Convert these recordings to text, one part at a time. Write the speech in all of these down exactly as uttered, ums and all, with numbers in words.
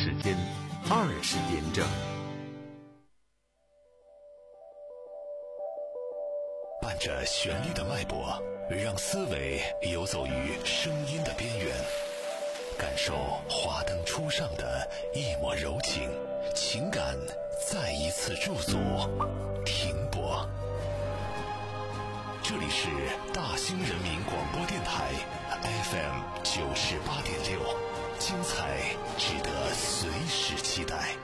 时间二十点整。 伴着旋律的脉搏，让思维游走于声音的边缘，感受华灯初上的一抹柔情，情感再一次驻足停泊。这里是大兴人民广播电台 F M 九十八点六，精彩值得随时期待。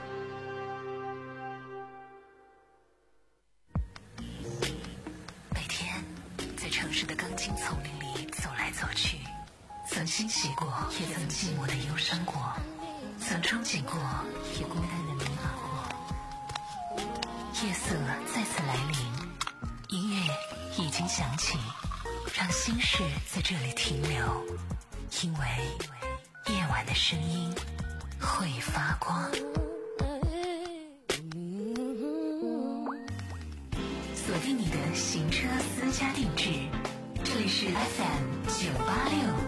城市的钢筋丛林里走来走去，曾欣喜过，也曾寂寞的忧伤过，曾憧憬过，也孤单的迷茫过。夜色再次来临，音乐已经响起，让心事在这里停留，因为夜晚的声音会发光。锁定你的行车私家定制，这里是 F M 九八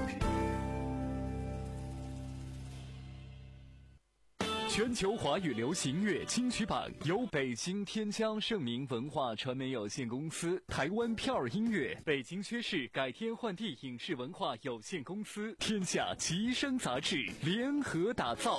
六。全球华语流行乐金曲榜由北京天江盛明文化传媒有限公司、台湾票儿音乐、北京薛氏改天换地影视文化有限公司、天下奇声杂志联合打造。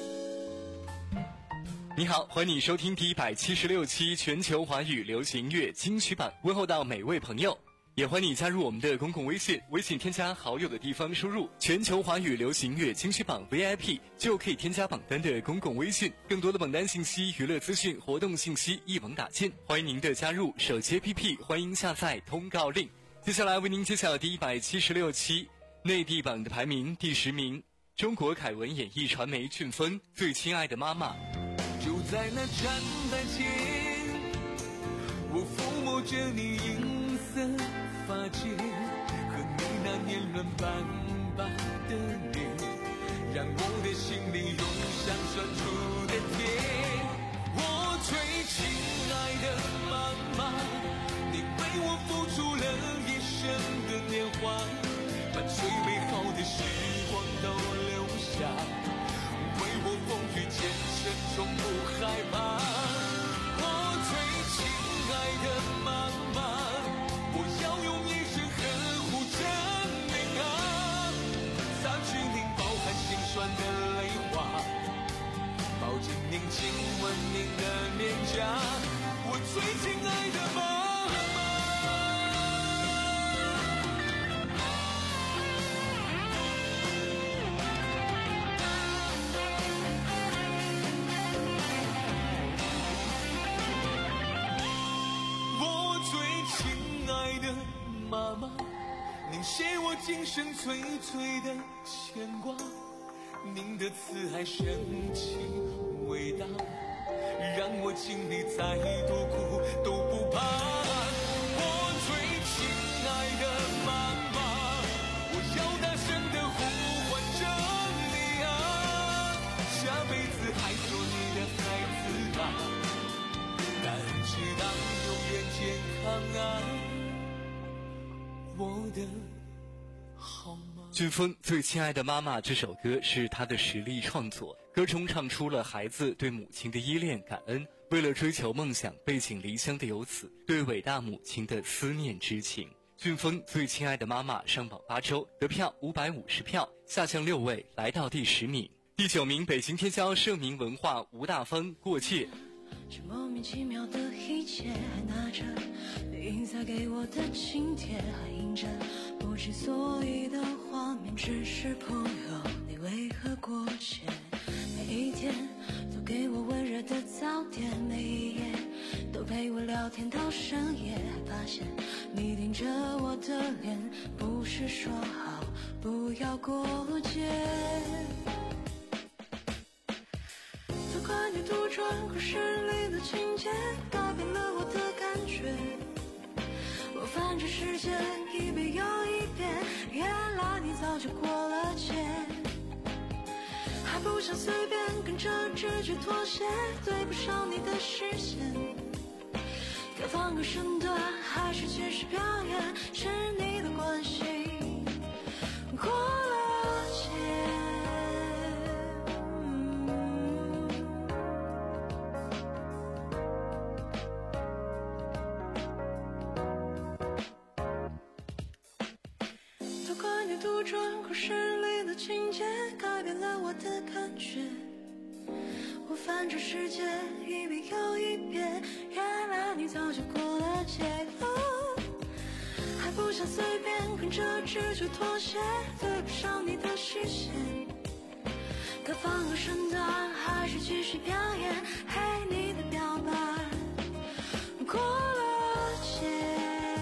你好，欢迎你收听第一百七十六期全球华语流行乐金曲榜，问候到每位朋友，也欢迎你加入我们的公共微信，微信添加好友的地方输入全球华语流行乐金曲榜 V I P 就可以添加榜单的公共微信，更多的榜单信息、娱乐资讯、活动信息一网打尽，欢迎您的加入。手机 A P P 欢迎下载通告令。接下来为您揭晓第一百七十六期内地榜的排名。第十名，中国凯文演艺传媒俊峰最亲爱的妈妈。 就在那站台前，我抚摸着你银色发间和你那年轮斑斑的脸，让我的心里涌上酸楚的甜。我最亲爱的妈妈，你为我付出了一生的年华，把最美好的时光都留下，为我风雨兼程从不害怕。我最亲爱的妈妈，我要用一生呵护着您啊，擦去您饱含心酸的泪花，抱紧您亲吻您的脸颊，我最亲爱的妈妈。妈妈，您是我今生最最的牵挂，您的慈爱深情伟大，让我经历再多苦都不怕。我最亲爱的妈妈，我要大声地呼唤着你啊，下辈子还做你的孩子啊，但知道永远健康啊，我的好妈。 俊峰最亲爱的妈妈这首歌是他的实力创作，歌中唱出了孩子对母亲的依恋感恩，为了追求梦想背井离乡的游子对伟大母亲的思念之情。俊峰最亲爱的妈妈上榜八周，得票五百五十票，下降六位来到第十名。第九名，北京天骄盛明文化吴大峰过界。 这莫名其妙的一切，还拿着你印下给我的请帖，还印着不知所以的画面，只是朋友你为何过界？每一天都给我温热的早点，每一夜都陪我聊天到深夜，还发现你盯着我的脸，不是说好不要过界？责怪你杜撰故事里的情节，改变了我的感觉，我翻着时间一遍又一遍，原来你早就过了界，还不想随便跟着直觉妥协，对不上你的视线，该放个身段还是继续表演，是你的关系过了界。 杜撰故事里的情节，改变了我的感觉。我翻着世界一遍又一遍，原来你早就过了界。哦，还不想随便跟着直觉妥协，对不上你的视线。可放个身段，还是继续表演。嘿，你的表白过了界。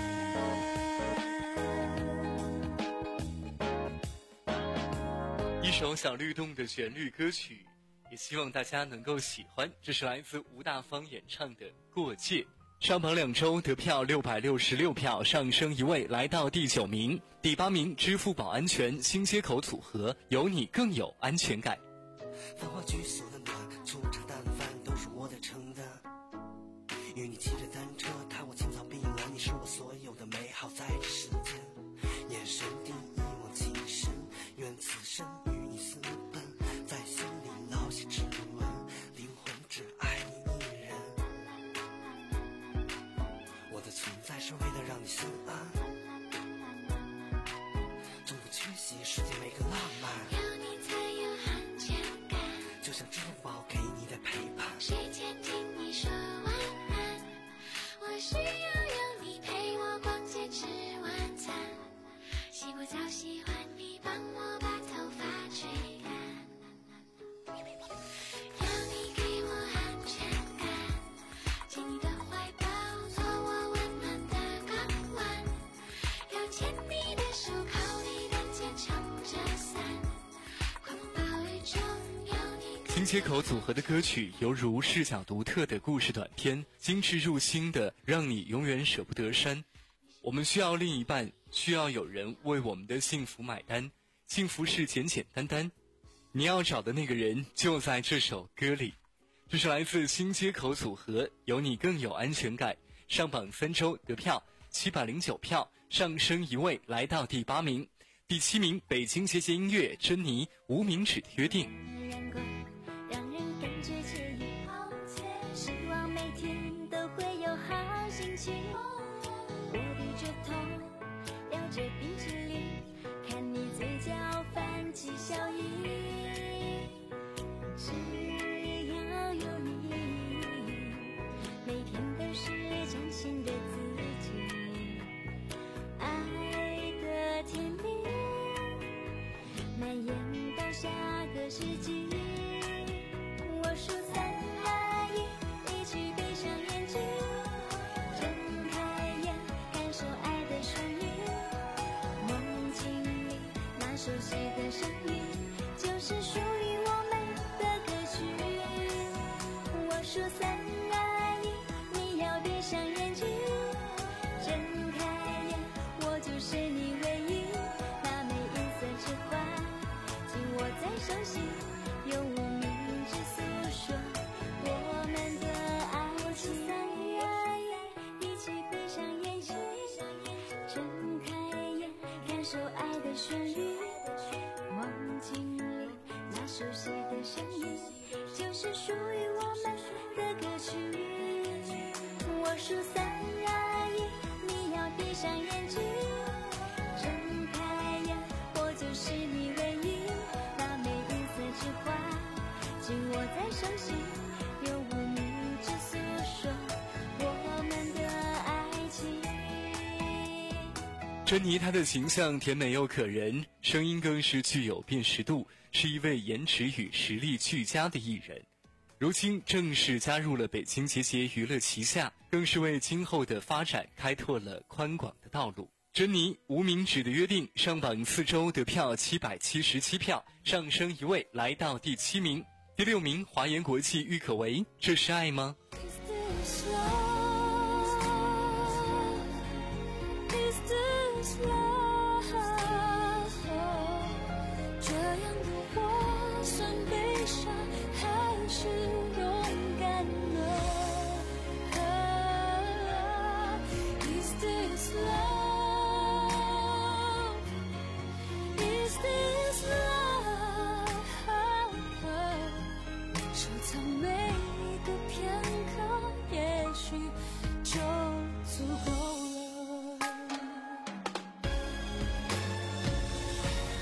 一首小律动的旋律歌曲，也希望大家能够喜欢。这是来自吴大方演唱的《过界》，上榜两周得票六百六十六票，上升一位来到第九名。第八名，支付宝安全新街口组合，有你更有安全感。 繁华居所的暖，粗茶淡饭都是我的承担。与你骑着单车，踏过青草碧蓝，你是我所有的美好，在这世间。眼神地一往情深，愿此生与你私奔，在心里烙下指纹，灵魂只爱你一人。我的存在是为了让你心安，从不缺席世界每个浪漫。 有你才有安全感， 就像支付宝给你的陪伴。 睡前听你说晚安，我需要有你陪我逛街吃晚餐，洗过澡喜欢你帮我把头发吹干，有你给我安全感，紧你的怀抱做我温暖的港湾，要牵你的手靠你的肩撑着伞，狂暴雨中有你。 新街口组合的歌曲犹如视角独特的故事短片，精致入心的让你永远舍不得删。我们需要另一半，需要有人为我们的幸福买单，幸福是简简单单，你要找的那个人就在这首歌里。这是来自新街口组合，有你更有安全感，上榜三周得票七百零九票，上升一位来到第八名。第七名，北京节节音乐珍妮无名指的约定。 阳光让人感觉惬意，希望每天都会有好心情。我低着头聊着冰淇淋，看你嘴角泛起笑意，只要有你，每天都是崭新的自己，爱的甜蜜蔓延到下个世纪。我数三二一，一起闭上眼睛，睁开眼感受爱的旋律，梦境里那熟悉的声音，就是属于我们的歌曲。我数三二一，你要闭上眼睛，睁开眼，我就是你唯一，那枚银色指环紧握在手心，用无名指诉说我们的爱情。一起闭上眼睛，睁开眼，感受爱的旋律，梦境里那熟悉的声音，就是属于我们的歌曲。我数三二一，你要闭上眼睛，睁开眼，我就是你唯一，那枚银色指环紧握在手心，用无名指诉说我们的爱情。 珍妮她的形象甜美又可人，声音更是具有辨识度，是一位颜值与实力俱佳的艺人。如今正式加入了北京节节娱乐旗下，更是为今后的发展开拓了宽广的道路。珍妮无名指的约定上榜四周得票七百七十七票，上升一位来到第七名。第六名，华研国际郁可唯，这是爱吗？ Is this love? Is this love? 这样的我算悲伤还是勇敢呢？ Is this love? Is this love? 收藏每个片刻，也许就足够了。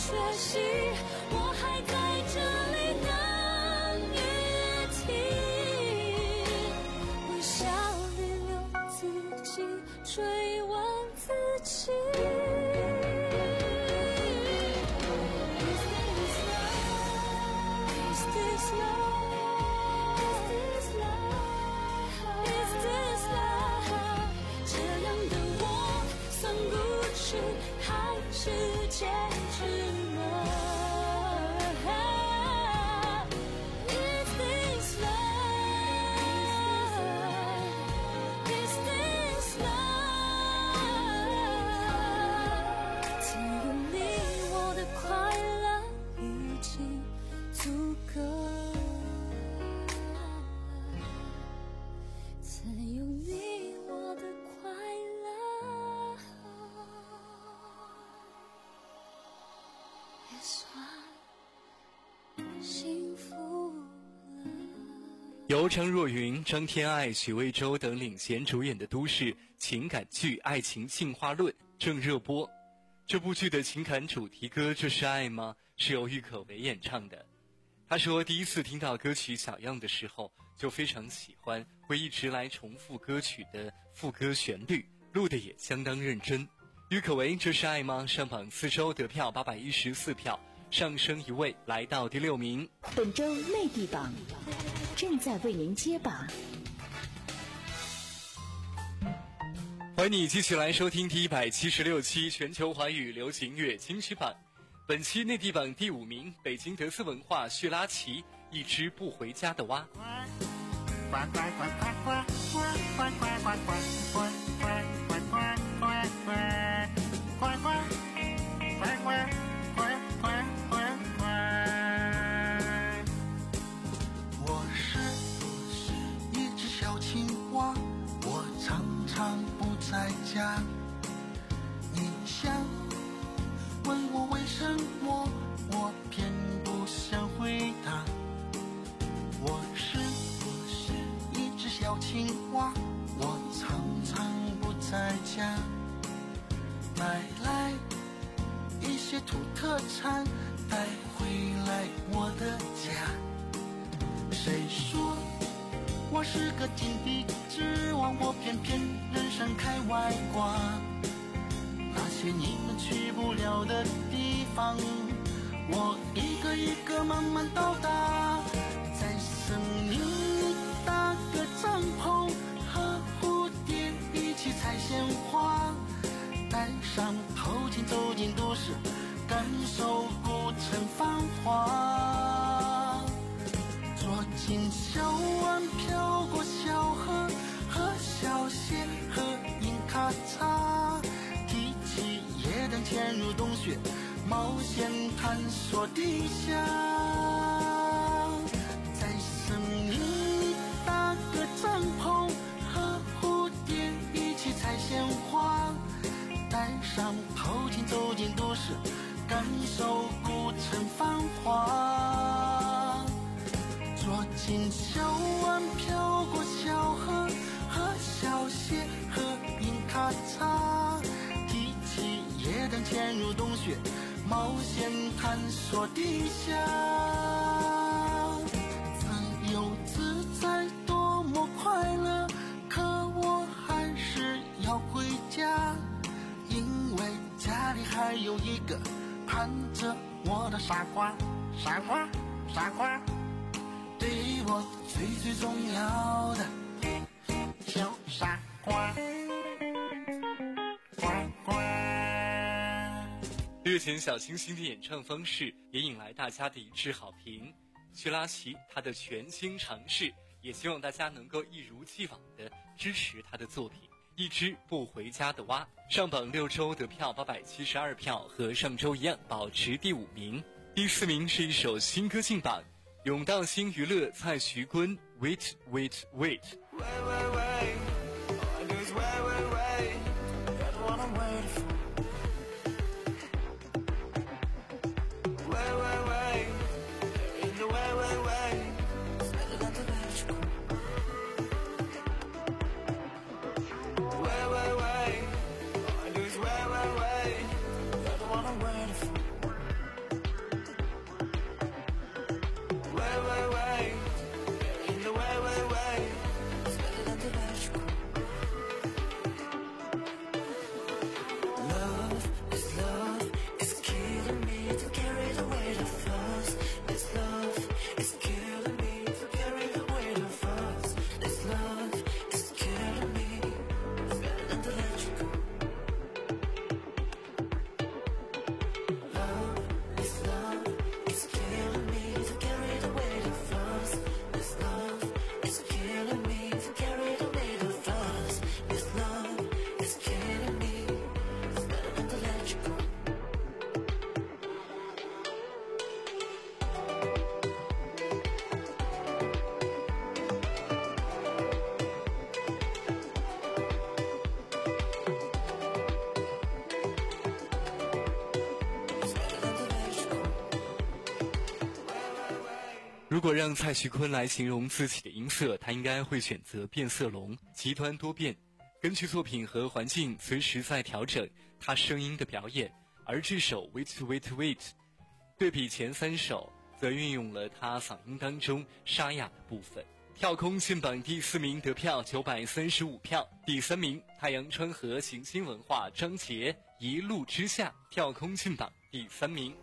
学习，我还在这里等雨停，微笑里留自己，追问自己。 由张若昀、张天爱、许魏洲等领衔主演的都市情感剧《爱情进化论》正热播。这部剧的情感主题歌《这是爱吗》是由郁可唯演唱的。他说第一次听到歌曲《小样》的时候就非常喜欢，会一直来重复歌曲的副歌旋律，录的也相当认真。郁可唯《这是爱吗》上榜四周得票八百一十四票，上升一位来到第六名。 本周内地榜正在为您揭榜， 欢迎你继续来收听第一百七十六期全球华语流行乐金曲榜。本期内地榜第五名，北京德斯文化叙拉奇《一只不回家的蛙》。 呱呱呱呱呱呱呱呱呱呱呱呱呱呱呱呱呱我是一只小青蛙，我常常不在家。你想问我为什么，我偏不想回答。我是一只小青蛙，我常常不在家。买来一些土特产带回来我的家。谁说我是个井底之蛙，我偏偏人生开外挂。那些你们去不了的地方，我一个一个慢慢到达。在森林里搭个帐篷，和蝴蝶一起采鲜花，戴上头巾走进都市，感受古城繁华。坐进小湾飘过小河，喝小蟹喝饮咖茶，提起夜灯潜入洞穴，冒险探索地下。在森林里搭个帐篷，和蝴蝶一起采鲜花，戴上头巾走进都市，感受古城繁华。坐进小湾飘过小河，喝小蟹喝饮咖茶，提起夜灯潜入洞穴，冒险探索地下。自由自在多么快乐，可我还是要回家，因为家里还有一个盼着我的傻瓜，傻瓜，傻瓜，对我最最重要的小傻瓜，呱呱。 略显小清新的演唱方式也引来大家的一致好评。叙拉奇他的全新尝试，也希望大家能够一如既往的支持他的作品。一只不回家的蛙上榜六周得票八百七十二票，和上周一样保持第五名。第四名是一首新歌进榜，永道新娱乐蔡徐坤 Wait Wait Wait。 Wait, 如果让蔡徐坤来形容自己的音色，他应该会选择变色龙，极端多变，根据作品和环境随时在调整他声音的表演。而这首 Wait Wait Wait 对比前三首，则运用了他嗓音当中沙哑的部分。跳空进榜第四名得票九百三十五票，第三名太阳川河行星文化张杰一路之下跳空进榜第三名。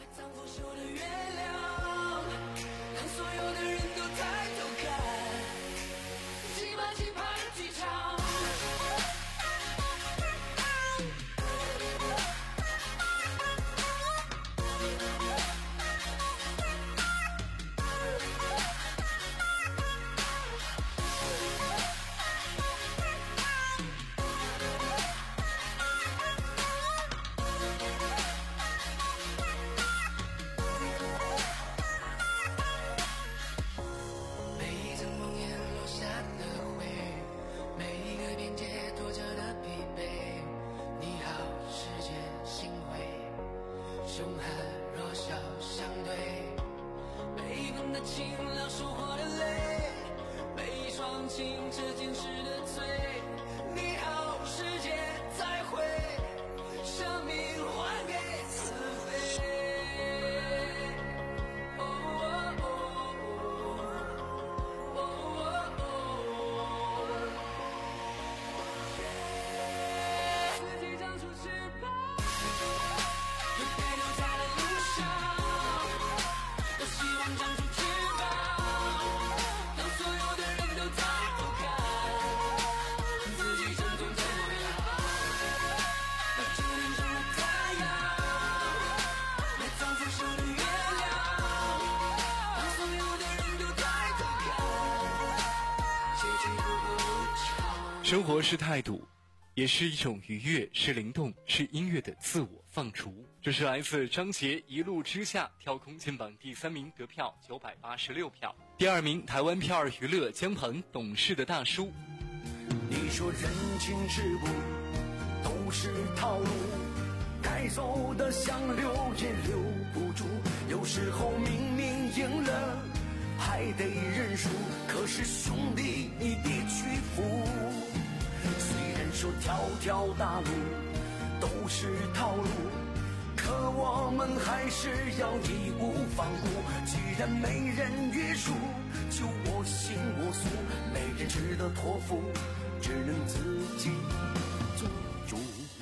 生活是态度，也是一种愉悦，是灵动，是音乐的自我放逐。这是来自张杰一路之下跳空进榜第三名，得票九百八十六票。第二名台湾票儿娱乐姜鹏懂事的大叔。 你说人情世故都是套路，该走的想留也留不住，有时候明明赢了还得认输，可是兄弟你别屈服。虽然说条条大路都是套路，可我们还是要义无反顾。既然没人约束，就我行我素，没人值得托付，只能自己做主。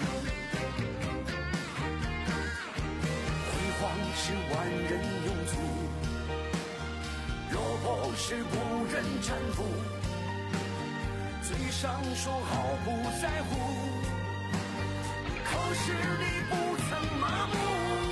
辉煌是万人拥簇，落魄是无人搀扶，嘴上说好不在乎，可是你不曾麻木。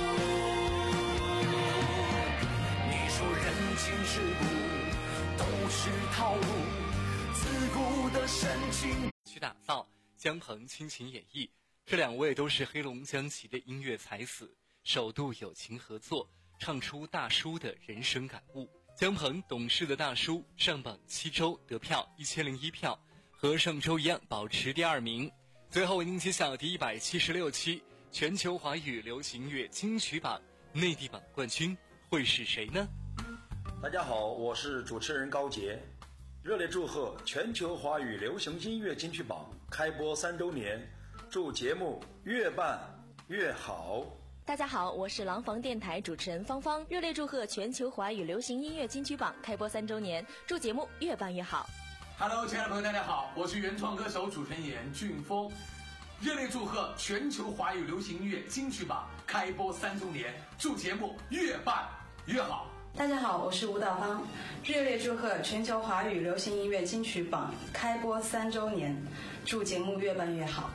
你说人情世故都是套路，自古的深情去打造，姜鹏倾情演绎，这两位都是黑龙江籍的音乐才子，首度友情合作，唱出大叔的人生感悟。姜鹏懂事的大叔上榜七周，得票一千零一票，和上周一样保持第二名。最后为您揭晓第一百七十六期全球华语流行乐金曲榜内地榜冠军会是谁呢？ 大家好，我是主持人高杰，热烈祝贺全球华语流行音乐金曲榜开播三周年，祝节目越办越好。 大家好，我是廊坊电台主持人芳芳，热烈祝贺全球华语流行音乐金曲榜开播三周年，祝节目越办越好。 Hello， 亲爱的朋友，大家好，我是原创歌手主持人严俊峰，热烈祝贺全球华语流行音乐金曲榜开播三周年，祝节目越办越好。 大家好，我是吴道芳，热烈祝贺全球华语流行音乐金曲榜开播三周年，祝节目越办越好。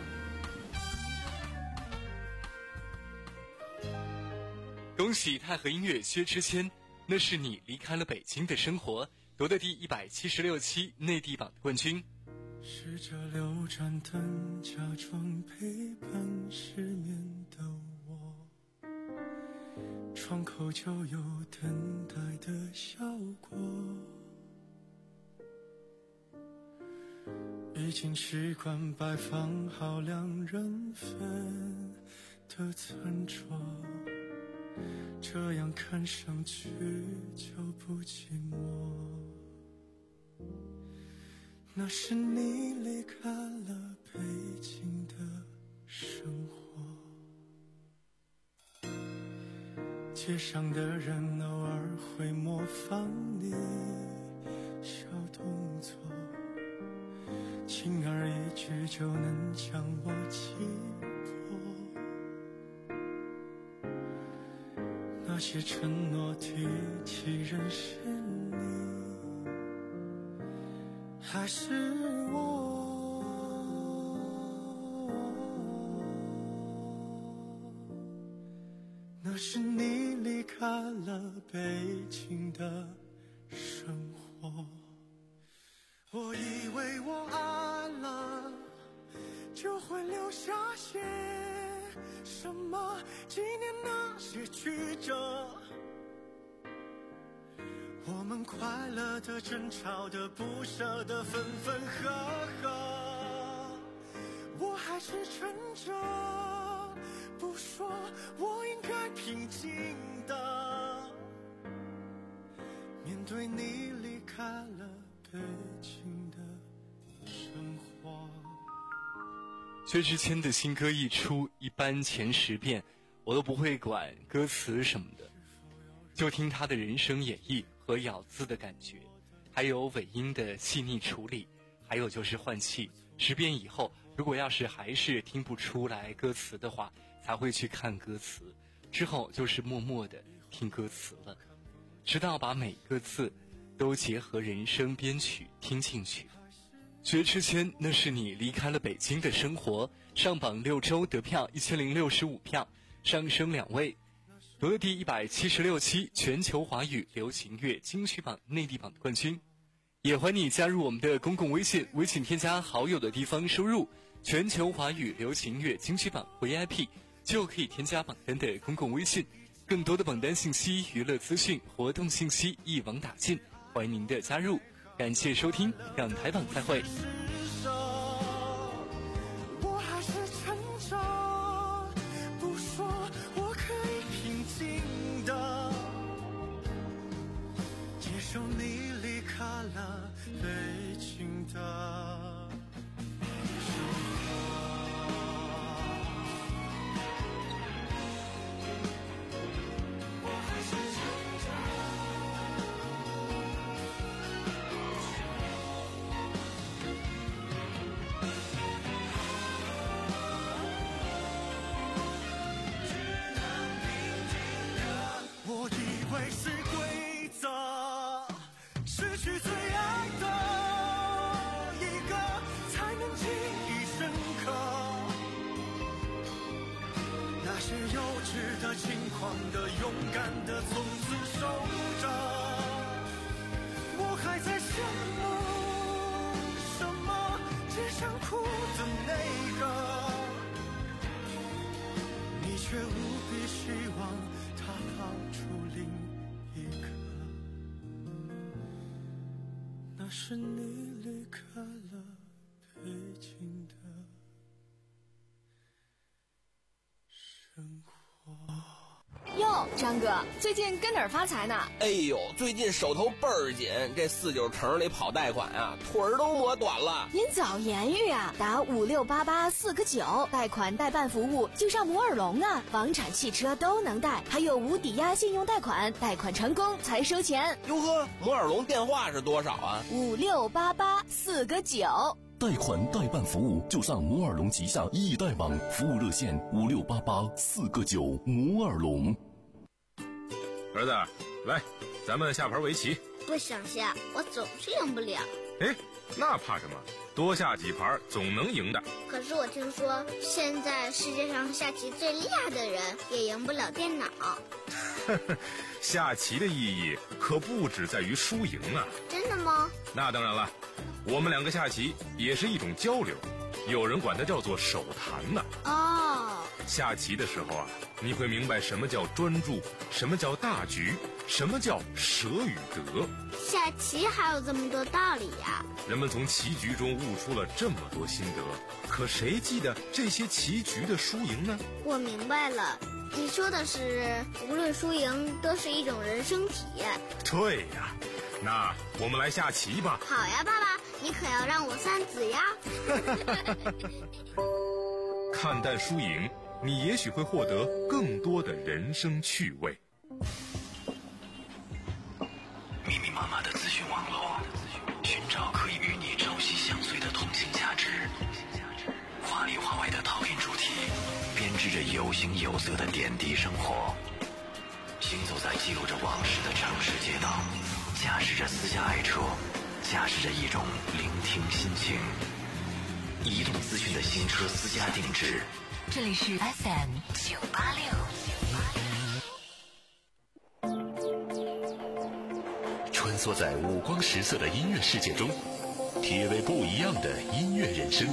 恭喜太和音乐薛之谦，那是你离开了北京的生活，夺得第一百七十六期内地榜的冠军。 试着留盏灯，假装陪伴失眠的我，窗口就有等待的效果，已经习惯摆放好两人份的餐桌， 这样看上去就不寂寞。那是你离开了北京的生活，街上的人偶尔会模仿你小动作，轻而易举就能将我击破。那些承诺提起人是你还是我？那是你离开了北京的生活。我以为我爱了就会留下些什么，纪念那些曲折，我们快乐的、争吵的、不舍的、分分合合。我还是撑着不说，我应该平静的面对你离开了北京的生活。 薛之谦的新歌一出，一般前十遍我都不会管歌词什么的，就听他的人声演绎和咬字的感觉，还有尾音的细腻处理，还有就是换气。十遍以后，如果要是还是听不出来歌词的话，才会去看歌词，之后就是默默的听歌词了，直到把每个字都结合人声编曲听进去。薛之谦，那是你离开了北京的生活，上榜六周得票一千零六十五票，上升两位，夺了第一百七十六期全球华语流行乐金曲榜内地榜的冠军。也欢迎你加入我们的公共微信，微信添加好友的地方输入全球华语流行乐金曲榜 V I P， 就可以添加榜单的公共微信。更多的榜单信息、娱乐资讯、活动信息一网打尽，欢迎您的加入。感谢收听港台榜，再会。 我还是撑着不说，我可以平静的接受你离开了北京的生活。我还是撑着是规则，失去最爱的一个才能记忆深刻。那些幼稚的、轻狂的、勇敢的，从此守着。我还在羡慕什么？街上哭的那个，你却无比希望他跑出另一刻。那是你离开了北京的生活。 哟，张哥，最近跟哪儿发财呢？ 哎呦，最近手头倍儿紧，这四九城里跑贷款啊，腿儿都磨短了。 您早言语啊，打五六八八四个九，贷款代办服务就上摩尔龙啊，房产、汽车都能贷，还有无抵押信用贷款，贷款成功才收钱。 哟呵，摩尔龙电话是多少啊？ 五六八八四个九。 贷款代办服务就上摩尔龙旗下易贷网，服务热线五六八八四个九。摩尔龙。 儿子，来，咱们下盘围棋。 不想下，我总是赢不了。 哎，那怕什么？多下几盘总能赢的。 可是我听说，现在世界上下棋最厉害的人也赢不了电脑。 下棋的意义可不只在于输赢啊。 真的吗？ 那当然了，我们两个下棋也是一种交流，有人管它叫做手谈呢。 哦， 下棋的时候啊，你会明白什么叫专注，什么叫大局，什么叫舍与得。 下棋还有这么多道理呀！ 人们从棋局中悟出了这么多心得，可谁记得这些棋局的输赢呢？ 我明白了， 你说的是，无论输赢都是一种人生体验。 对呀，那我们来下棋吧。 好呀，爸爸，你可要让我三子呀。 看淡输赢，你也许会获得更多的人生趣味。 密密麻麻的资讯网络，寻找可以与你朝夕相随的通信价值。华里华外的讨论主题，编织着有形有色的点滴生活。行走在记录着往事的城市街道，驾驶着私家爱车，驾驶着一种聆听心情。移动资讯的新车私家定制。 这里是 F M 九八六。 穿梭在五光十色的音乐世界中，体味不一样的音乐人生。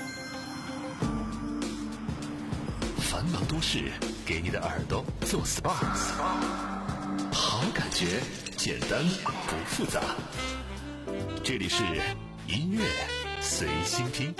繁忙都市，给你的耳朵做 S P A， 好感觉，简单不复杂。这里是音乐随心听。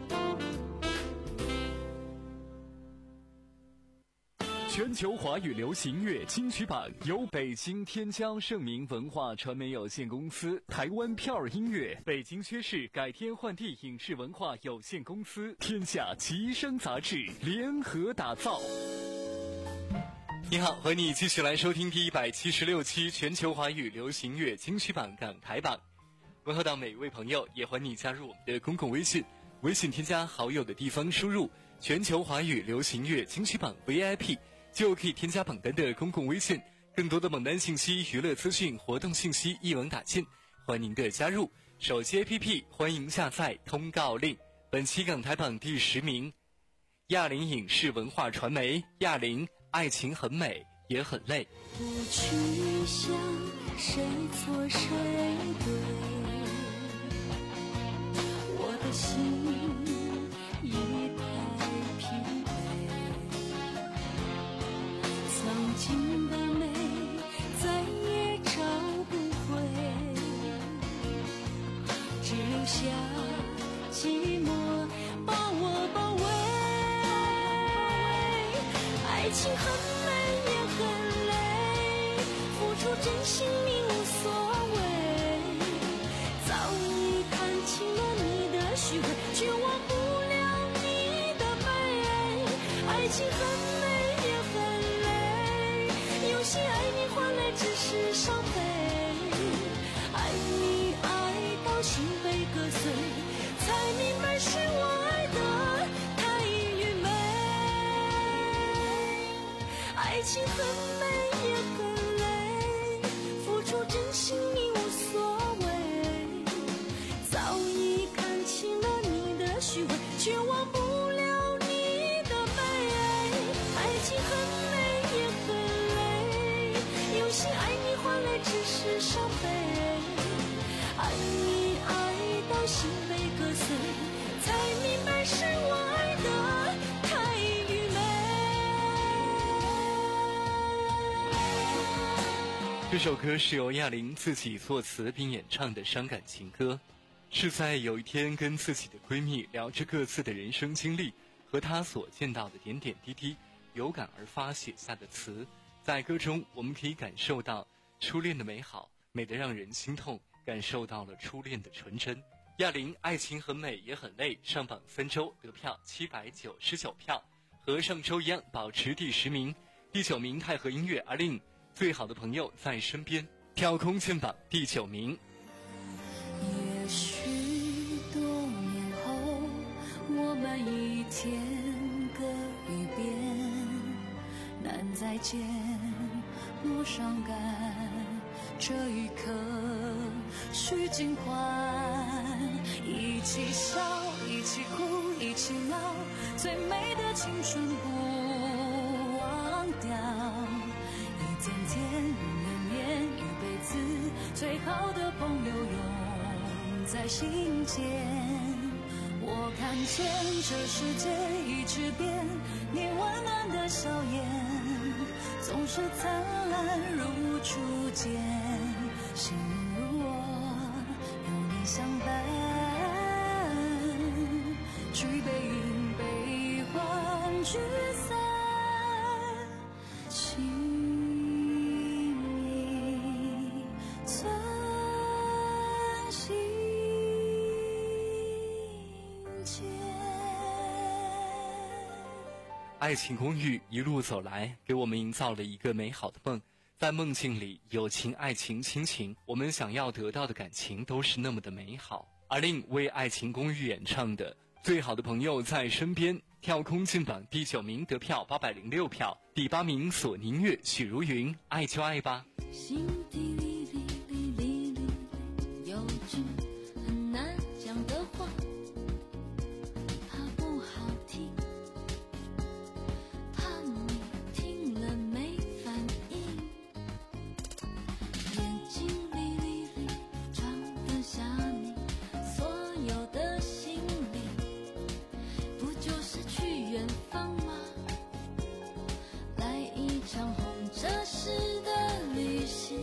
全球华语流行乐金曲榜由北京天骄盛名文化传媒有限公司、台湾票儿音乐、北京薛氏改天换地影视文化有限公司、天下吉声杂志联合打造。你好，欢迎你继续来收听第一百七十六期全球华语流行乐金曲榜港台榜。问候到每一位朋友，也欢迎你加入我们的公共微信，微信添加好友的地方输入全球华语流行乐金曲榜 V I P，就可以添加榜单的公共微信，更多的榜单信息、娱乐资讯、活动信息一网打尽，欢迎您的加入。手机 A P P 欢迎下载通告令。本期港台榜第十名，亚林影视文化传媒，亚林爱情很美也很累。 不去想谁错谁对，我的心已太疲惫。曾经的美再也找不回，只留下寂寞把我包围。爱情很美也很累，付出真心你无所谓，早已看清了你的虚伪，却忘不了你的美。爱情很美也很累，用心爱你换来只是伤悲，爱你爱到心被割碎，才明白是我爱的太愚昧。爱情很美也很累，付出真心你无所谓，早已看清了你的虚伪，却忘不了你的美。爱情很美也很累，用心爱你换来只是伤悲，爱你爱到心被割碎，才明白是我爱的太愚昧。 这首歌是由亚玲自己作词并演唱的伤感情歌，是在有一天跟自己的闺蜜聊着各自的人生经历和她所见到的点点滴滴，有感而发写下的词。在歌中我们可以感受到初恋的美好，美得让人心痛，感受到了初恋的纯真。亚玲爱情很美也很累，上榜三周得票七百九十九票，和上周一样保持第十名。第九名太和音乐阿令最好的朋友在身边，跳空剑榜第九名。 也许多年后，我们一天各一边，难再见，莫伤感，这一刻须尽欢，一起笑，一起哭，一起闹，最美的青春不忘掉，一天天，年年，一辈子，最好的朋友永在心间。我看见这世界一直变，你温暖的笑颜总是灿烂如初见，幸运如我有你相伴，举杯饮悲欢聚散。 爱情公寓一路走来，给我们营造了一个美好的梦。在梦境里，友情、爱情、亲情，我们想要得到的感情都是那么的美好。而令为爱情公寓演唱的《最好的朋友在身边》跳空进榜第九名，得票八百零六票。第八名索尼乐许茹芸《爱就爱吧》。 心底里里里里里有句很难讲的话，怕不好听，怕你听了没反应。眼睛里里里装得下你所有的心里，不就是去远方吗？来一场红着湿的旅行。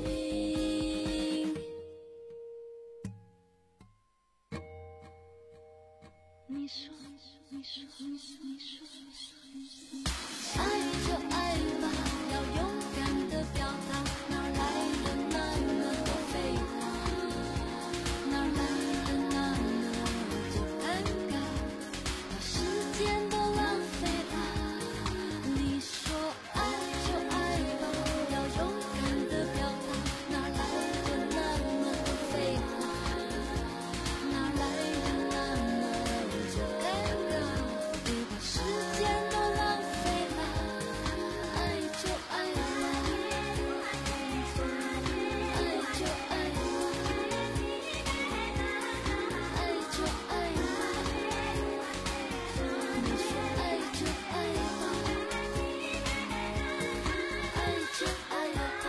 你说，你说，你说，你说，爱就爱吧，要勇敢的表达，哪来的那么多废话？哪来的那么多尴尬？把时间都浪费了。你说爱就爱吧，要勇敢的表达，哪来的那么多废话？哪来的那么多尴尬？别把时间都浪费了。爱就爱吧，爱就爱吧，爱就爱吧。你说爱就爱吧，爱就爱吧。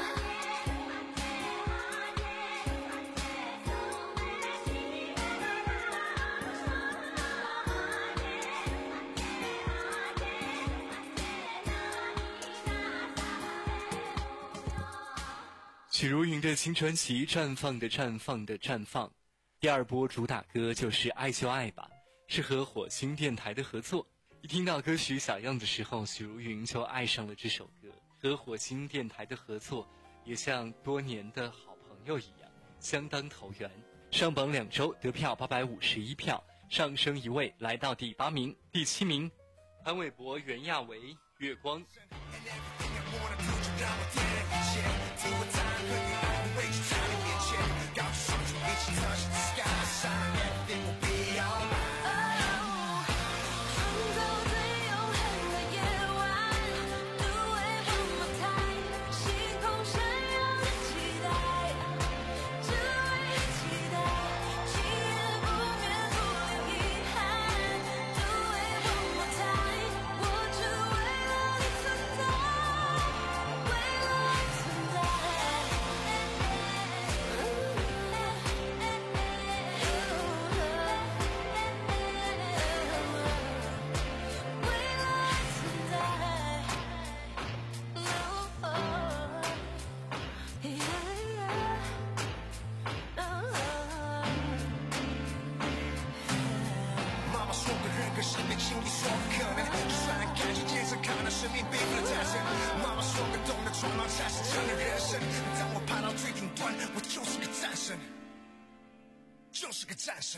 许茹芸的新专辑《绽放的绽放的绽放》，第二波主打歌就是《爱就爱吧》，是和火星电台的合作。一听到歌曲小样的时候，许茹芸就爱上了这首歌。和火星电台的合作，也像多年的好朋友一样，相当投缘。上榜两周，得票八百五十一票，上升一位，来到第八名。第七名，潘玮柏、袁娅维《月光》。 就是个战神。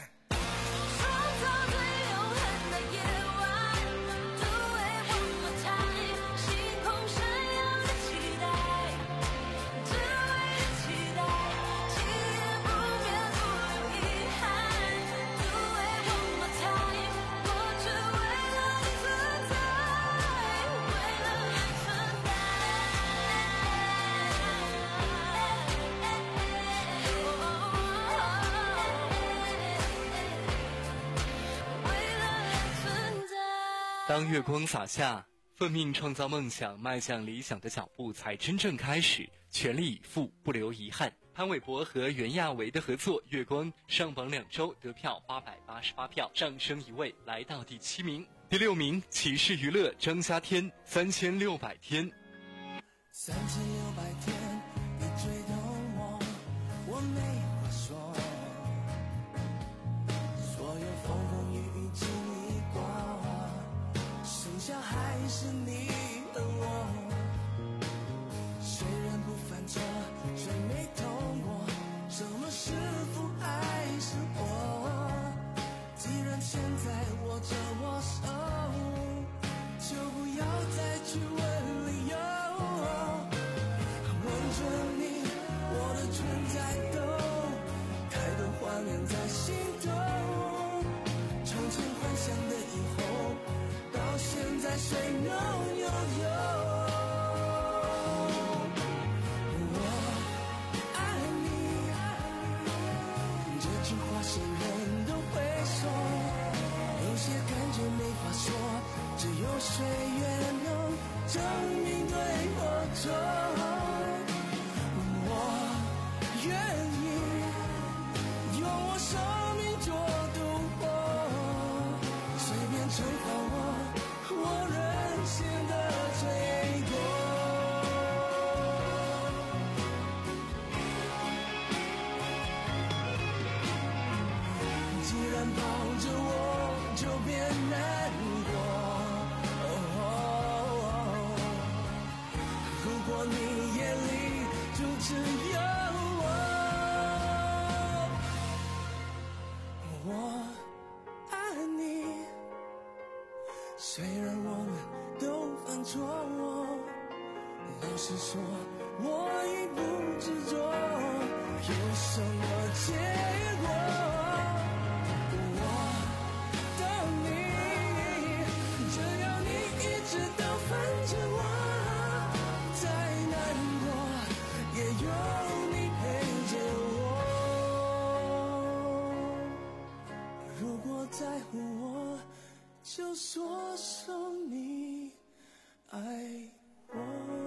当月光洒下，奋命创造梦想，迈向理想的脚步才真正开始，全力以赴，不留遗憾。潘玮柏和袁娅维的合作《月光》上榜两周，得票八百八十八票，上升一位，来到第七名。第六名，启示娱乐张家天三千六百天。 三千六百天，你追动我，我没话说。所有风风雨雨经历过，剩下还是你和我。谁人不翻车，谁没痛过？什么是父爱是火？既然现在握着我手，就不要再谁能拥有？我爱你，这句话谁人都会说，有些感觉没法说，只有岁月能证明对或错。我愿意用我生命做赌博，随便惩罚我，我任性的罪过。既然抱着我，就别难过。如果你眼里就只有我，我爱你。虽然我们都犯错，老实说，我已不执着，有什么结果？我等你，只要你一直都烦着我，再难过也有你陪着我。如果在乎我，就说声你爱我。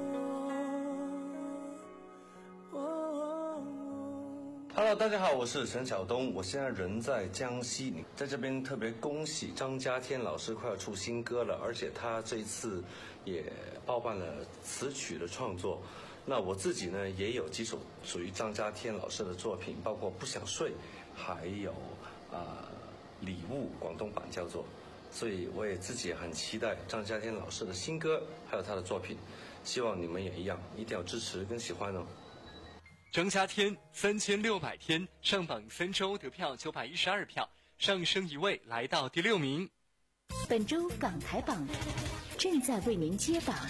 Hello， 大家好，我是陈晓东，我现在人在江西，在这边特别恭喜张家天老师快要出新歌了，而且他这一次也包办了词曲的创作。那我自己呢也有几首属于张家天老师的作品，包括不想睡，还有啊、呃、礼物广东版叫做，所以我也自己也很期待张家天老师的新歌还有他的作品，希望你们也一样一定要支持跟喜欢哦。 张家天三千六百天上榜三周得票九百一十二票，上升一位来到第六名。 本周港台榜正在为您揭榜。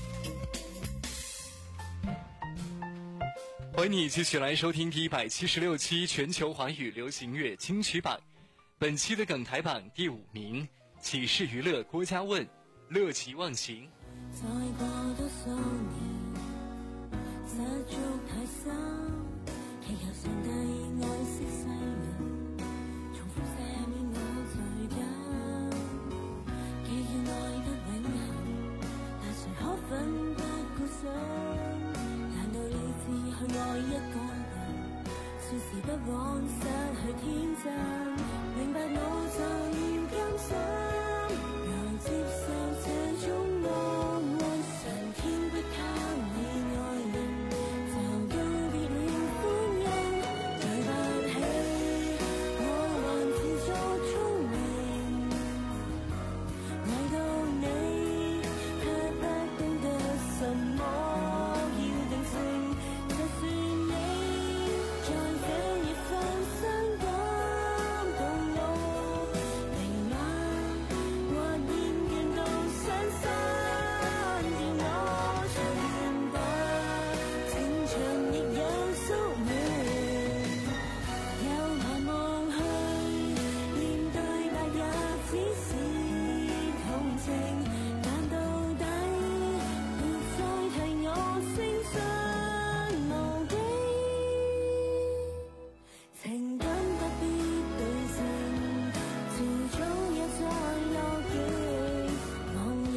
欢迎你继续来收听第一百七十六期全球华语流行乐金曲榜。本期的港台榜第五名，启示娱乐郭嘉问，乐极忘形。 再過多數年，失足太深，祈求上帝愛惜世人，重複赦免我罪疚。既要愛得永恆，但誰可奮不顧身？難道理智去愛一個人，說時不枉失去天真？明白我就要甘心，來接受這種惡運。上天不給你愛人，就告別了歡欣。對不起，我還自作聰明，愛到你卻不懂得什麼要定性。就算你在這一分身感動我，明晚或厭倦到傷心，要我全部情場亦有宿命，由難忘去面對白也只是同情，但到底別再替我聲嘶無境，情感不必對稱，遲早也再落極忘形。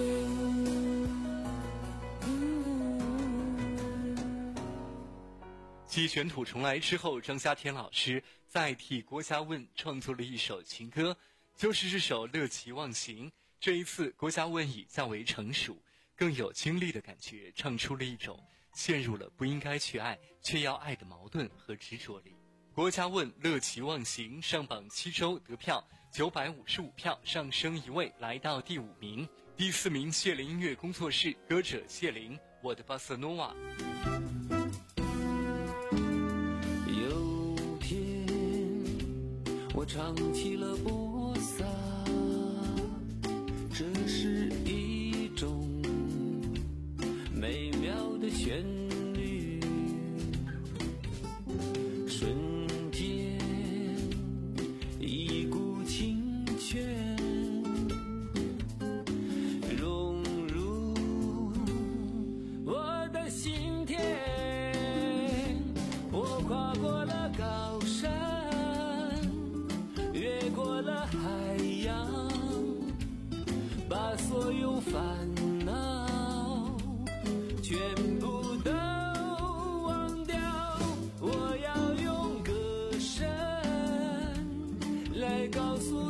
继卷土重来之后，张家天老师再替郭嘉问创作了一首情歌，就是这首《乐极忘形》。这一次，郭嘉问以较为成熟、更有经历的感觉，唱出了一种陷入了不应该去爱却要爱的矛盾和执着里。郭嘉问《乐极忘形》上榜七周得票九百五十五票，上升一位来到第五名。第四名，谢林音乐工作室歌者谢林，我的巴塞诺瓦。 有天我唱起了波萨，这是一种美妙的旋律，瞬间一股清泉融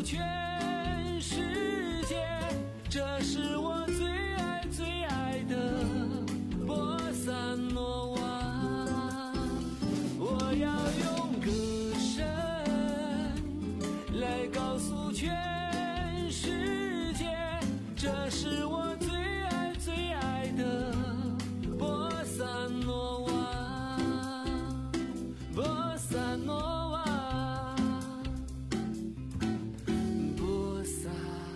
全世界，这是我最爱最爱的波萨诺瓦。我要用歌声来告诉全世界，这是我最爱最爱的波萨诺瓦，波萨诺瓦，波萨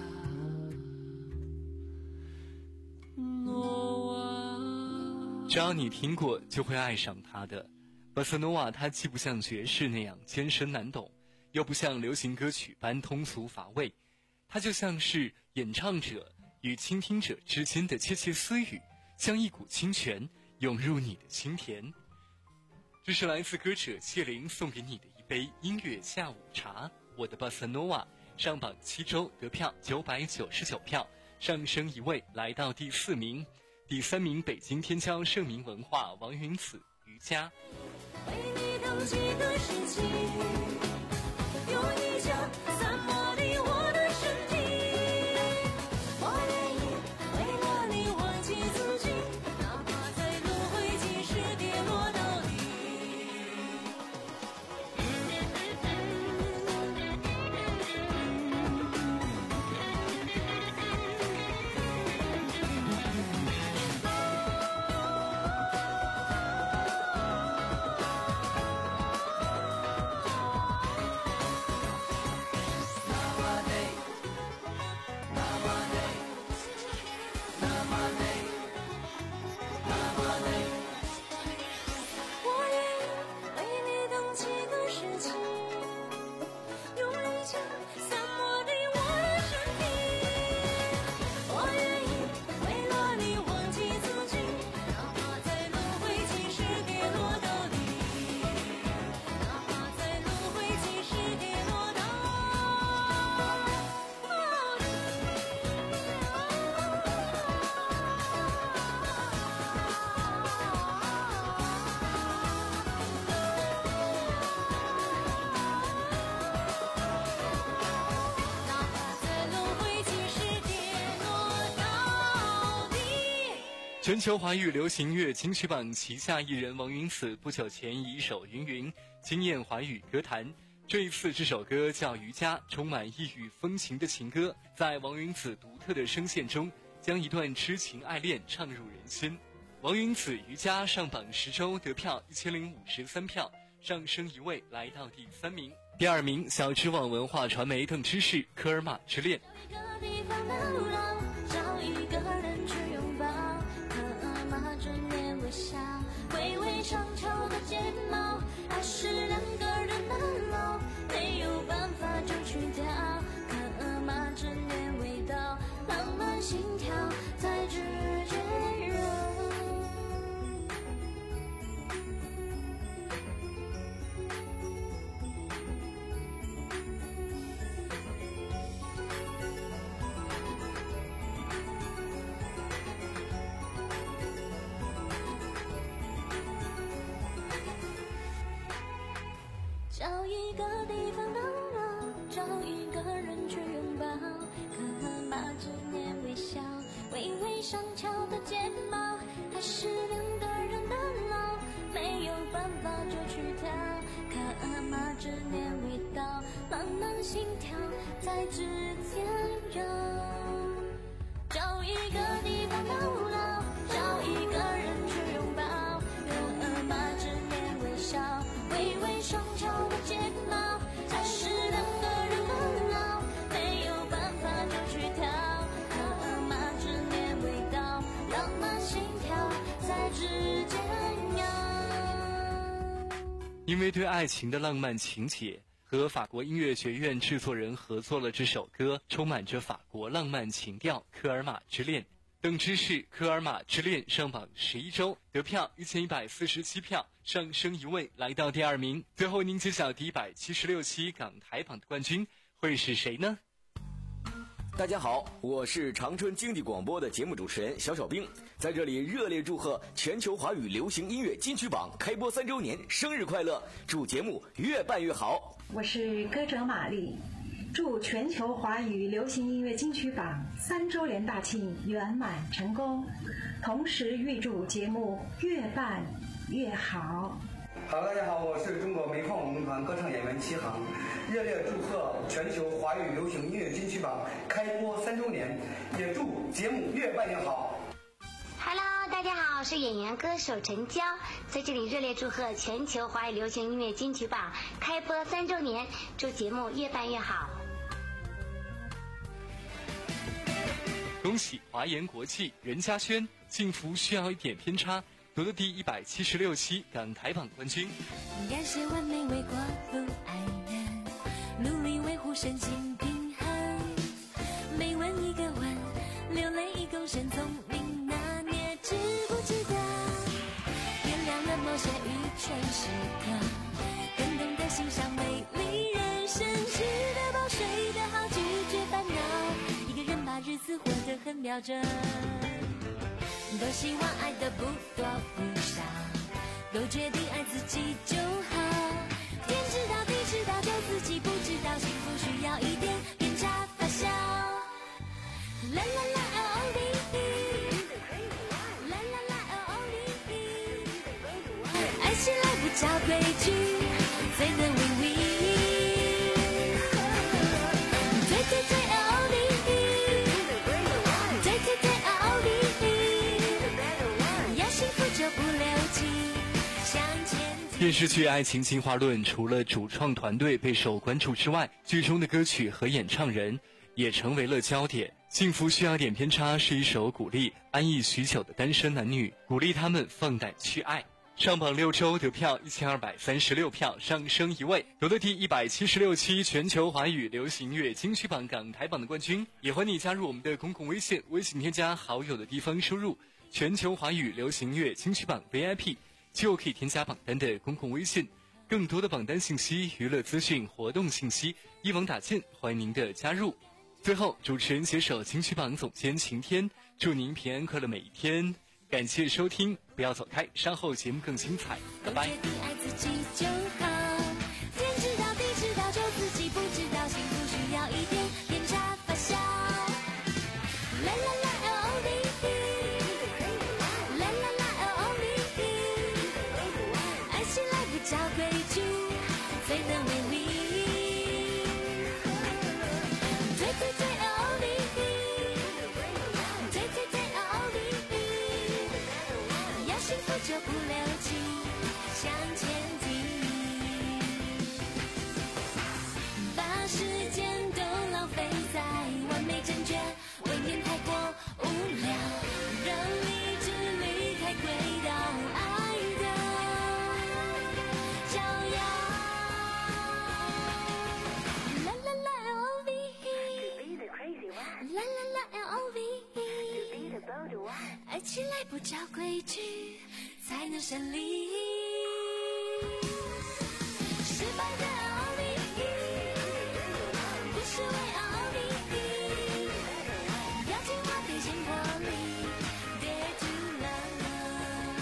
诺瓦。 只要你听过，就会爱上它的波萨诺瓦。它既不像爵士那样艰深难懂，又不像流行歌曲般通俗乏味，它就像是演唱者与倾听者之间的窃窃私语，像一股清泉涌入你的心田。这是来自歌者谢玲送给你的一杯音乐下午茶。我的波萨诺瓦上榜七周，得票九百九十九票，上升一位来到第四名。第三名北京天骄盛名文化王云子瑜伽。 为你等几个世纪，用一枪散磨你我的身体，我愿意为了你忘记自己，哪怕在轮回几时跌落到底。 全球华语流行乐金曲榜旗下艺人王云子不久前以一首《云云》惊艳华语歌坛。这一次这首歌叫《瑜伽》，充满异域风情的情歌，在王云子独特的声线中，将一段痴情爱恋唱入人心。王云子《瑜伽》上榜十周，得票一千零五十三票，上升一位来到第三名。第二名，小知网文化传媒邓芝士《科尔玛之恋》。 微微上翘的睫毛，还是两个人的老，没有办法就去掉。看尔玛之恋味道，浪漫心跳在指尖揉。找一个地方逗留，找一个人去拥抱，看尔玛之恋微笑，微微上翘的睫毛，还是两个人的老，没有办法就去跳。看尔玛之恋味道，浪漫心跳在指尖揉。找一个地方逗留，找一个人去拥抱，看尔玛之恋微笑，微微上翘的睫毛，还是两个人的老，没有办法就去跳。看尔玛之恋味道，浪漫心跳在指尖摇。 因为对爱情的浪漫情节，和法国音乐学院制作人合作了这首歌，充满着法国浪漫情调《科尔玛之恋》。邓芝士《科尔玛之恋》上榜十一周，得票一千一百四十七票，上升一位来到第二名。最后您揭晓第一百七十六期港台榜的冠军会是谁呢？ 大家好，我是长春经济广播的节目主持人小小兵，在这里热烈祝贺全球华语流行音乐金曲榜开播三周年，生日快乐！祝节目越办越好。 我是歌者玛丽， 祝全球华语流行音乐金曲榜三周年大庆圆满成功，同时预祝节目越办越好。 好，大家好，我是中国煤矿文工团歌唱演员齐航，热烈祝贺全球华语流行音乐金曲榜开播三周年，也祝节目越办越好。 Hello， 大家好，我是演员歌手陈娇，在这里热烈祝贺全球华语流行音乐金曲榜开播三周年，祝节目越办越好。 恭喜华研国际、任嘉轩、幸福需要一点偏差夺得第一百七十六期港台榜冠军。 感谢完美为国父爱人，努力维护身心平衡，每问一个问，流泪一公升，聪明拿捏值不值得，原谅了某些愚蠢时刻，更懂得欣赏美丽人生，吃得饱睡得好，拒绝烦恼，一个人把日子活得很标准，都希望爱的不多不少，都决定爱自己就好，天知道地知道就自己不知道，幸福需要一点偏差发酵，啦啦啦哦哦哩，啦啦啦哦哦哩，爱起来不找规矩，最能 win win， 对对对哦哦哩，对对对哦哦哩， 电视剧《爱情进化论》除了主创团队备受关注之外，剧中的歌曲和演唱人也成为了焦点。幸福需要点偏差是一首鼓励安逸许久的单身男女，鼓励他们放胆去爱。上榜六周得票一千二百三十六票，上升一位，夺得第一百七十六期全球华语流行音乐金曲榜港台榜的冠军。也欢迎你加入我们的公共微信，微信添加好友的地方输入全球华语流行音乐金曲榜 V I P， 就可以添加榜单的公共微信。更多的榜单信息、娱乐资讯、活动信息一网打尽，欢迎您的加入。最后，主持人携手金曲榜总监晴天，祝您平安快乐每一天。感谢收听，不要走开，稍后节目更精彩，拜拜。 爱自己就好，天知道地知道就自己不知道，幸福需要一点偏差发酵，啦啦啦哦哦哩，啦啦啦哦哦哩，爱起来不找规矩，最能 win win， 对对对哦哦哩，对对对哦哦哩，要幸福就不留情，向前进，把时间都浪费在完美正确，未免太过无聊，让理智离开轨道，爱的逍遥，啦啦啦 L O V E， 啦啦啦 L O V E， 爱起来不找规矩，才能胜利。失败的奥利，不是为奥利，要进化变成魄力 ，Dare to love。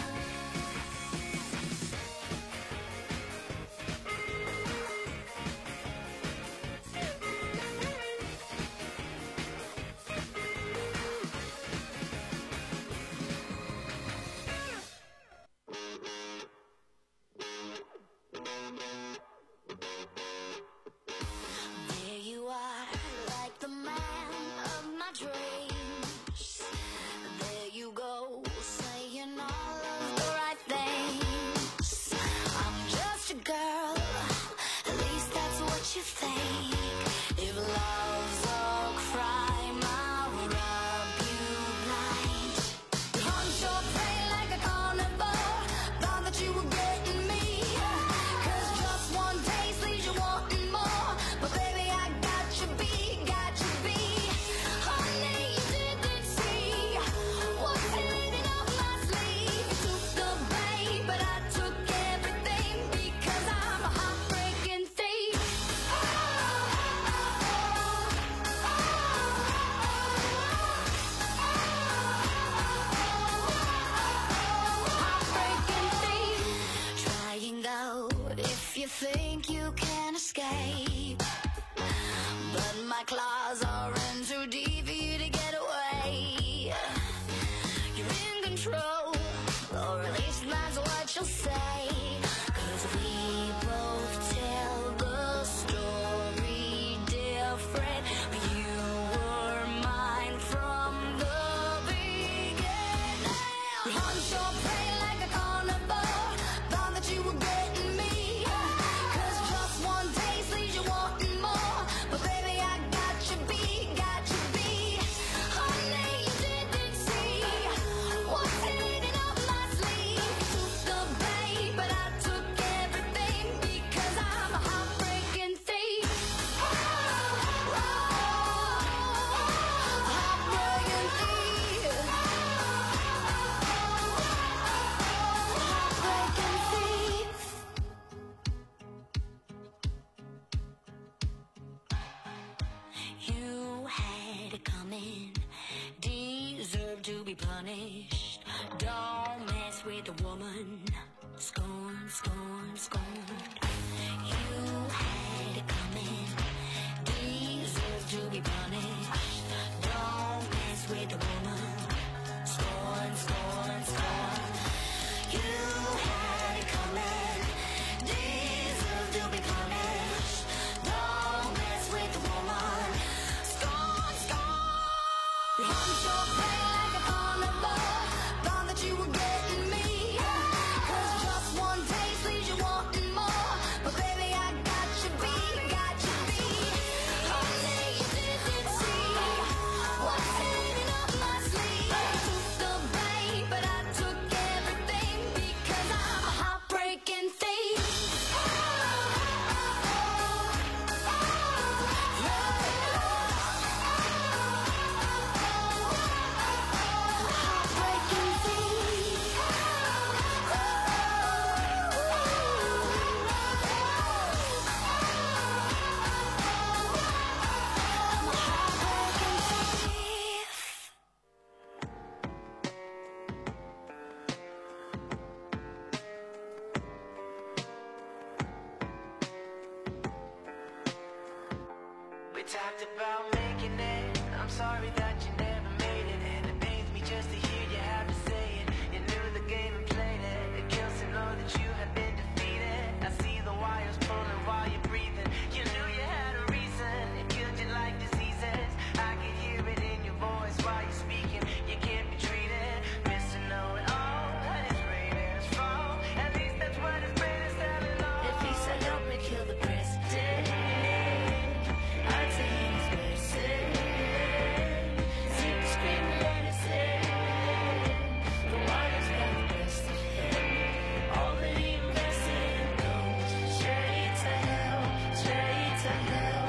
punished. Don't mess with a woman. Scorn, scorn, scorn. You had it coming. Deserve to be punished. Don't mess with a woman. Scorn, scorn, scorn. You had it coming. Deserve to be punished. Don't mess with a woman. Scorn, scorn. Hunt your prey like a carnivore. Thought that you were getting me. 'Cause just one taste leaves you wanting more. But baby, I got you beat, got you beat. Honey, you didn't see what's hanging up my sleeve. I took the bait, but I took everything because I'm a heartbreaking thief. Heartbreaking thief. I'm a heartbreaking thief. We talked about making it. I'm sorry that you never made it, and it pains me just to hear you have to say it. You knew the game and played it. It kills to know that you have been defeated. I see the wires pulling while you're breathing. You knew you had a reason. It killed you like diseases. I can hear it in your voice while you're speaking. You can't be treated. Mister Know It All, and it's rain and it's fall. At least that's what his brain is telling all. If he said help me kill the president, I'd say he was mercy. See the screaming and he said, the wires got the best of him. All that he invested in goes straight to hell, straight to hell.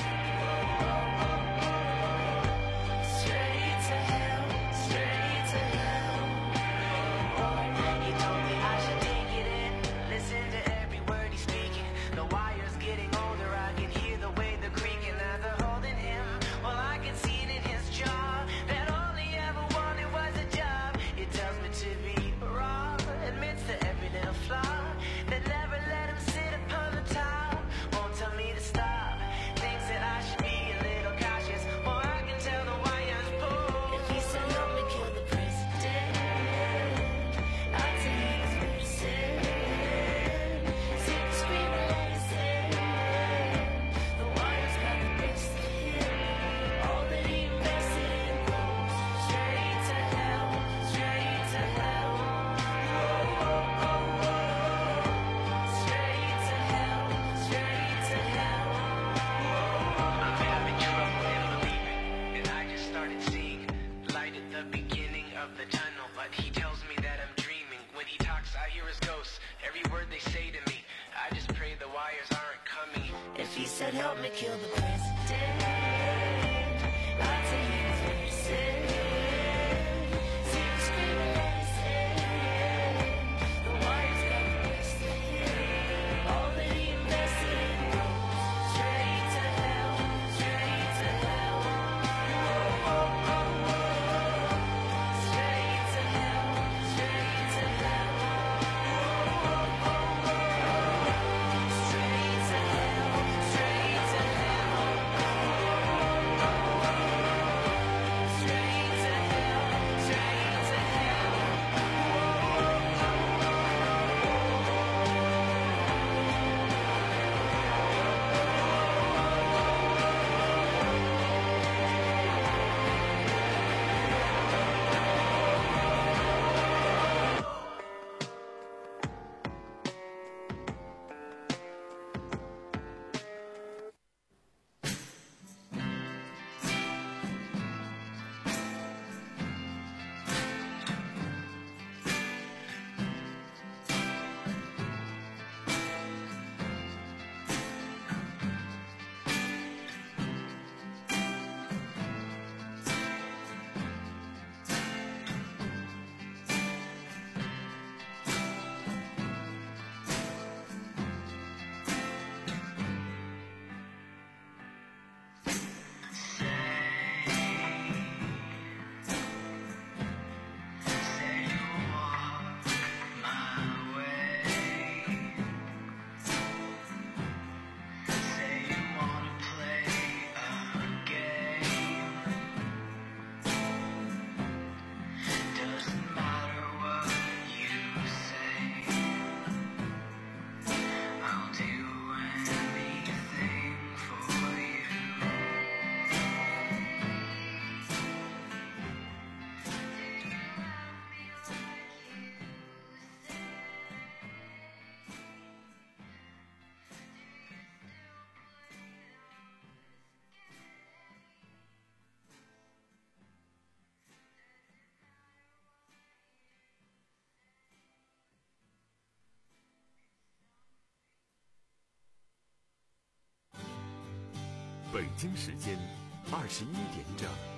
Straight to hell, straight to hell. He told me I should take it in. Listen to every word he's speaking. The wire's getting older. I can hear the way they're creaking. Now they're holding him. Well, I can see it in his jaw that all he ever wanted was a job. He tells me to be raw, admits to every little flaw. That never let him sit upon the top. Won't tell me to stop. Thinks that I should be a little cautious. Well, I can tell the wires pull. If he said help me kill the president, I'd say he was mercy. See the screaming and he said, the wires got the best of him. All that he invested in goes straight to hell, straight to hell. Straight to hell, straight to hell. I'm having trouble in believing, and I just started seeing light at the beginning of the tunnel. But he tells me that I'm dreaming. When he talks, I hear his ghost. Every word they say to me, I just pray the wires aren't coming. If he said help me kill the president, I'd say he was mercy. See the screaming and he said, the wires got the best of him. All that he invested in goes straight to hell, straight to hell. Straight to hell, straight to hell. Straight to hell, straight to hell. 北京时间二十一点整。